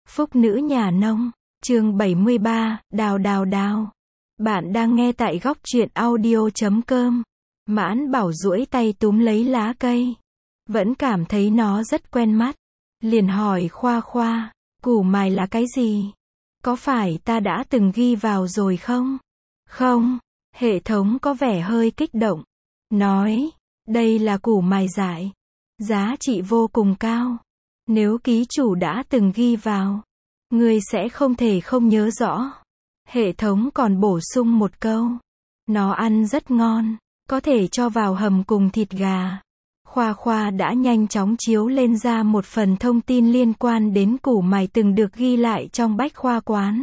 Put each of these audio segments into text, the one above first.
Phúc nữ nhà nông, chương 73, đào đào đào. Bạn đang nghe tại góc truyện audio.com. Mãn Bảo duỗi tay túm lấy lá cây. Vẫn cảm thấy nó rất quen mắt. Liền hỏi Khoa Khoa, củ mài là cái gì? Có phải ta đã từng ghi vào rồi không? Không, hệ thống có vẻ hơi kích động. Nói, đây là củ mài dại. Giá trị vô cùng cao. Nếu ký chủ đã từng ghi vào, ngươi sẽ không thể không nhớ rõ. Hệ thống còn bổ sung một câu. Nó ăn rất ngon, có thể cho vào hầm cùng thịt gà. Khoa Khoa đã nhanh chóng chiếu lên ra một phần thông tin liên quan đến củ mài từng được ghi lại trong bách khoa quán.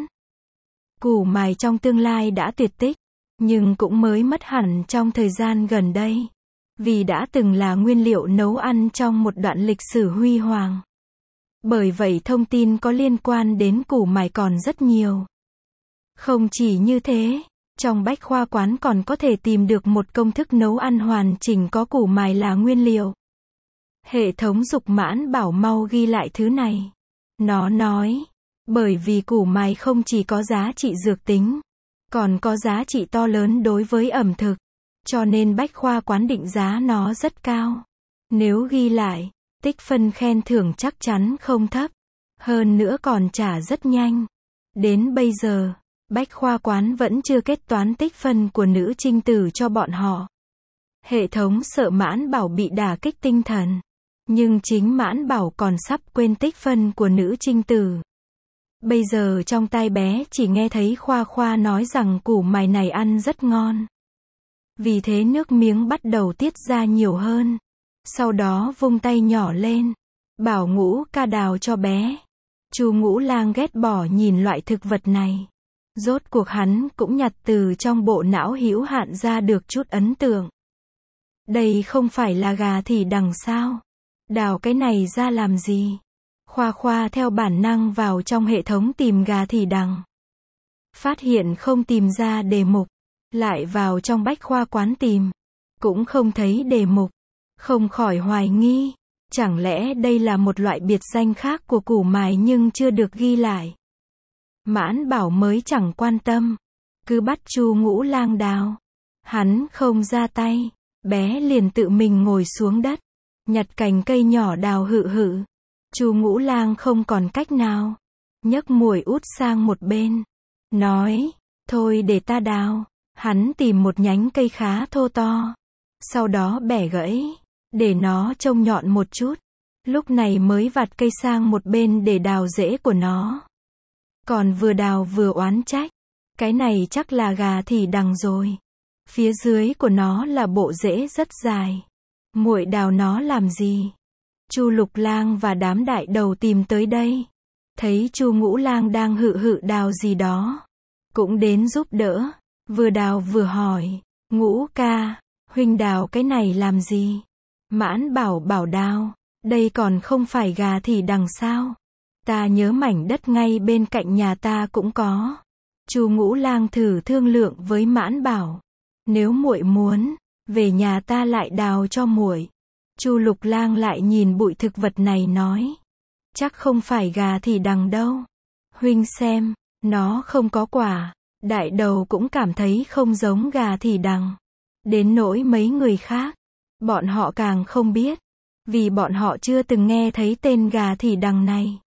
Củ mài trong tương lai đã tuyệt tích, nhưng cũng mới mất hẳn trong thời gian gần đây. Vì đã từng là nguyên liệu nấu ăn trong một đoạn lịch sử huy hoàng. Bởi vậy thông tin có liên quan đến củ mài còn rất nhiều. Không chỉ như thế, trong bách khoa quán còn có thể tìm được một công thức nấu ăn hoàn chỉnh có củ mài là nguyên liệu. Hệ thống giục Mãn Bảo mau ghi lại thứ này. Nó nói, bởi vì củ mài không chỉ có giá trị dược tính, còn có giá trị to lớn đối với ẩm thực, cho nên bách khoa quán định giá nó rất cao. Nếu ghi lại, tích phân khen thưởng chắc chắn không thấp. Hơn nữa còn trả rất nhanh. Đến bây giờ, bách khoa quán vẫn chưa kết toán tích phân của nữ trinh tử cho bọn họ. Hệ thống sợ Mãn Bảo bị đả kích tinh thần. Nhưng chính Mãn Bảo còn sắp quên tích phân của nữ trinh tử. Bây giờ trong tai bé chỉ nghe thấy Khoa Khoa nói rằng củ mài này ăn rất ngon. Vì thế nước miếng bắt đầu tiết ra nhiều hơn. Sau đó vung tay nhỏ lên, bảo Ngũ ca đào cho bé. Chu Ngũ Lang ghét bỏ nhìn loại thực vật này. Rốt cuộc hắn cũng nhặt từ trong bộ não hữu hạn ra được chút ấn tượng. Đây không phải là gà thì đằng sao? Đào cái này ra làm gì? Khoa Khoa theo bản năng vào trong hệ thống tìm gà thì đằng. Phát hiện không tìm ra đề mục. Lại vào trong bách khoa quán tìm. Cũng không thấy đề mục. Không khỏi hoài nghi. Chẳng lẽ đây là một loại biệt danh khác của củ mài nhưng chưa được ghi lại. Mãn Bảo mới chẳng quan tâm. Cứ bắt Chu Ngũ Lang đào. Hắn không ra tay. Bé liền tự mình ngồi xuống đất. Nhặt cành cây nhỏ đào hự hự. Chu Ngũ Lang không còn cách nào. Nhấc muội út sang một bên. Nói, thôi để ta đào. Hắn tìm một nhánh cây khá thô to. Sau đó bẻ gãy. Để nó trông nhọn một chút. Lúc này mới vặt cây sang một bên để đào rễ của nó. Còn vừa đào vừa oán trách. Cái này chắc là gà thì đằng rồi. Phía dưới của nó là bộ rễ rất dài. Muội đào nó làm gì? Chu Lục Lang và đám đại đầu tìm tới đây. Thấy Chu Ngũ Lang đang hự hự đào gì đó. Cũng đến giúp đỡ. Vừa đào vừa hỏi. Ngũ ca, huynh đào cái này làm gì? Mãn Bảo bảo đào. Đây còn không phải gà thì đằng sao? Ta nhớ mảnh đất ngay bên cạnh nhà ta cũng có. Chu Ngũ Lang thử thương lượng với Mãn Bảo. Nếu muội muốn, về nhà ta lại đào cho muội. Chu Lục Lang lại nhìn bụi thực vật này nói. Chắc không phải gà thì đằng đâu. Huynh xem, nó không có quả. Đại đầu cũng cảm thấy không giống gà thì đằng. Đến nỗi mấy người khác, bọn họ càng không biết. Vì bọn họ chưa từng nghe thấy tên gà thì đằng này.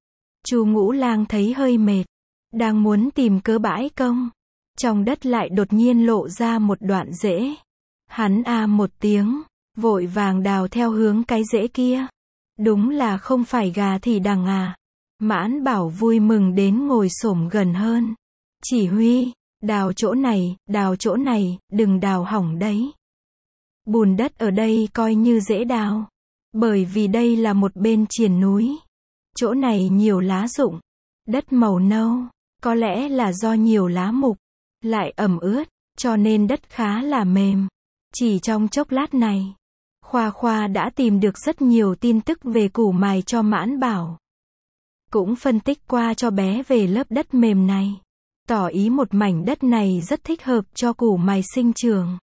Chu Ngũ Lang thấy hơi mệt. Đang muốn tìm cớ bãi công. Trong đất lại đột nhiên lộ ra một đoạn rễ. Hắn một tiếng. Vội vàng đào theo hướng cái rễ kia. Đúng là không phải gà thì đằng à. Mãn Bảo vui mừng đến ngồi xổm gần hơn. Chỉ huy, đào chỗ này, đừng đào hỏng đấy. Bùn đất ở đây coi như dễ đào. Bởi vì đây là một bên triền núi. Chỗ này nhiều lá rụng. Đất màu nâu. Có lẽ là do nhiều lá mục. Lại ẩm ướt. Cho nên đất khá là mềm. Chỉ trong chốc lát này. Khoa Khoa đã tìm được rất nhiều tin tức về củ mài cho Mãn Bảo. Cũng phân tích qua cho bé về lớp đất mềm này. Tỏ ý một mảnh đất này rất thích hợp cho củ mài sinh trưởng.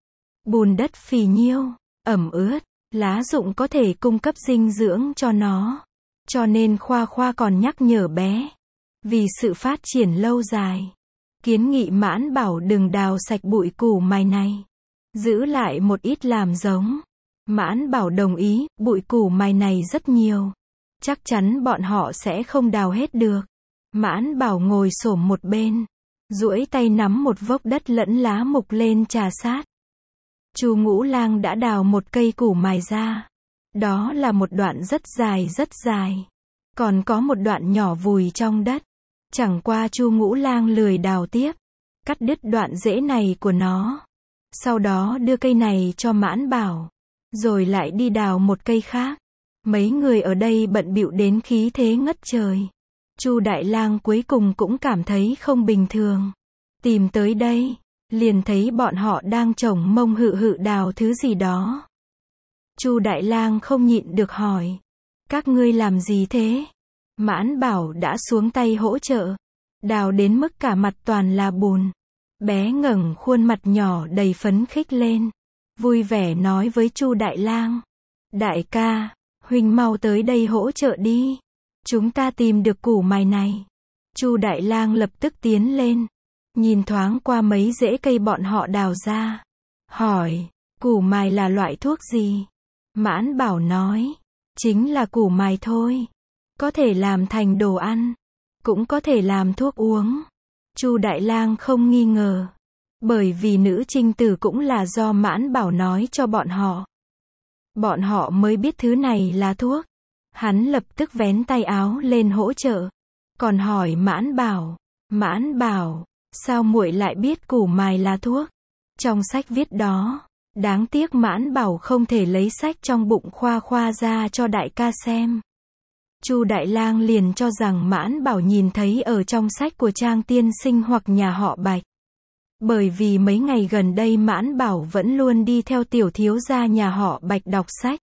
Bùn đất phì nhiêu, ẩm ướt, lá rụng có thể cung cấp dinh dưỡng cho nó. Cho nên Khoa Khoa còn nhắc nhở bé. Vì sự phát triển lâu dài. Kiến nghị Mãn Bảo đừng đào sạch bụi củ mài này. Giữ lại một ít làm giống. Mãn Bảo đồng ý, bụi củ mài này rất nhiều. Chắc chắn bọn họ sẽ không đào hết được. Mãn Bảo ngồi xổm một bên. Duỗi tay nắm một vốc đất lẫn lá mục lên trà sát. Chu Ngũ Lang đã đào một cây củ mài ra. Đó là một đoạn rất dài. Còn có một đoạn nhỏ vùi trong đất. Chẳng qua Chu Ngũ Lang lười đào tiếp. Cắt đứt đoạn rễ này của nó. Sau đó đưa cây này cho Mãn Bảo. Rồi lại đi đào một cây khác. Mấy người ở đây bận bịu đến khí thế ngất trời. Chu Đại Lang cuối cùng cũng cảm thấy không bình thường. Tìm tới đây, liền thấy bọn họ đang chổng mông hự đào thứ gì đó. Chu Đại Lang không nhịn được hỏi. Các ngươi làm gì thế? Mãn Bảo đã xuống tay hỗ trợ. Đào đến mức cả mặt toàn là bùn. Bé ngẩng khuôn mặt nhỏ đầy phấn khích lên. Vui vẻ nói với Chu Đại Lang. Đại ca, huynh mau tới đây hỗ trợ đi. Chúng ta tìm được củ mài này. Chu Đại Lang lập tức tiến lên. Nhìn thoáng qua mấy rễ cây bọn họ đào ra. Hỏi, củ mài là loại thuốc gì? Mãn Bảo nói, chính là củ mài thôi. Có thể làm thành đồ ăn. Cũng có thể làm thuốc uống. Chu Đại Lang không nghi ngờ. Bởi vì nữ trinh tử cũng là do Mãn Bảo nói cho bọn họ. Bọn họ mới biết thứ này là thuốc. Hắn lập tức vén tay áo lên hỗ trợ. Còn hỏi Mãn Bảo, sao muội lại biết củ mài là thuốc? Trong sách viết đó. Đáng tiếc Mãn Bảo không thể lấy sách trong bụng Khoa Khoa ra cho đại ca xem. Chu Đại Lang liền cho rằng Mãn Bảo nhìn thấy ở trong sách của Trang tiên sinh hoặc nhà họ Bạch. Bởi vì mấy ngày gần đây Mãn Bảo vẫn luôn đi theo tiểu thiếu gia nhà họ Bạch đọc sách.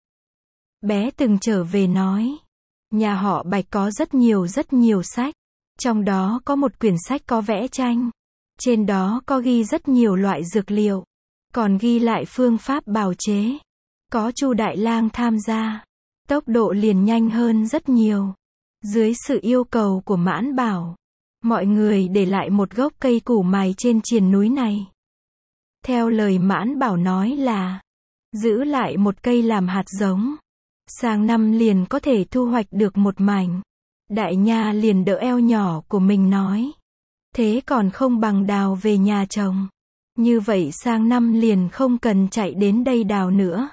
Bé từng trở về nói, nhà họ Bạch có rất nhiều sách. Trong đó có một quyển sách có vẽ tranh. Trên đó có ghi rất nhiều loại dược liệu. Còn ghi lại phương pháp bào chế. Có Chu Đại Lang tham gia. Tốc độ liền nhanh hơn rất nhiều. Dưới sự yêu cầu của Mãn Bảo, mọi người để lại một gốc cây củ mài trên triền núi này. Theo lời Mãn Bảo nói là, giữ lại một cây làm hạt giống. Sang năm liền có thể thu hoạch được một mảnh. Đại nha liền đỡ eo nhỏ của mình nói. Thế còn không bằng đào về nhà trồng. Như vậy sang năm liền không cần chạy đến đây đào nữa.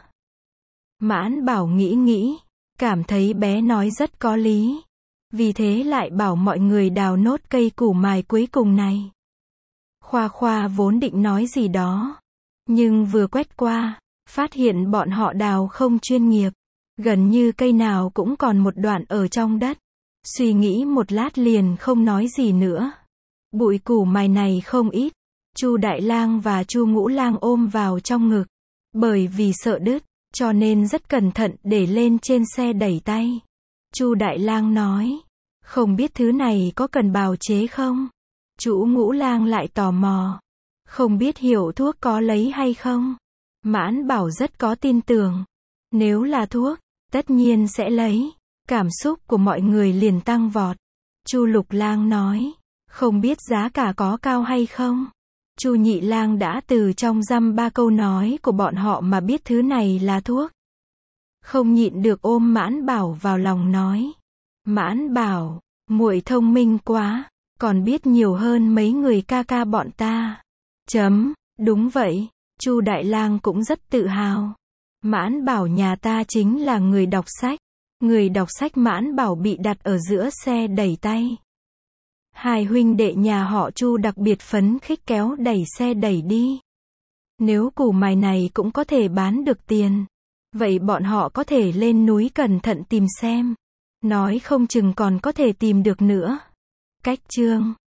Mãn Bảo nghĩ, cảm thấy bé nói rất có lý. Vì thế lại bảo mọi người đào nốt cây củ mài cuối cùng này. Khoa Khoa vốn định nói gì đó. Nhưng vừa quét qua, phát hiện bọn họ đào không chuyên nghiệp. Gần như cây nào cũng còn một đoạn ở trong đất. Suy nghĩ một lát liền không nói gì nữa. Bụi củ mài này không ít. Chu Đại Lang và Chu Ngũ Lang ôm vào trong ngực. Bởi vì sợ đứt, cho nên rất cẩn thận để lên trên xe đẩy tay. Chu Đại Lang nói, không biết thứ này có cần bào chế không? Chu Ngũ Lang lại tò mò, không biết hiệu thuốc có lấy hay không? Mãn Bảo rất có tin tưởng, nếu là thuốc, tất nhiên sẽ lấy. Cảm xúc của mọi người liền tăng vọt. Chu Lục Lang nói, không biết giá cả có cao hay không? Chu Nhị Lang đã từ trong dăm ba câu nói của bọn họ mà biết thứ này là thuốc. Không nhịn được ôm Mãn Bảo vào lòng nói. Mãn Bảo, muội thông minh quá, còn biết nhiều hơn mấy người ca ca bọn ta. Đúng vậy, Chu Đại Lang cũng rất tự hào. Mãn Bảo nhà ta chính là người đọc sách. Người đọc sách Mãn Bảo bị đặt ở giữa xe đẩy tay. Hai huynh đệ nhà họ Chu đặc biệt phấn khích kéo đẩy xe đẩy đi. Nếu củ mài này cũng có thể bán được tiền, vậy bọn họ có thể lên núi cẩn thận tìm xem. Nói không chừng còn có thể tìm được nữa. Cách chương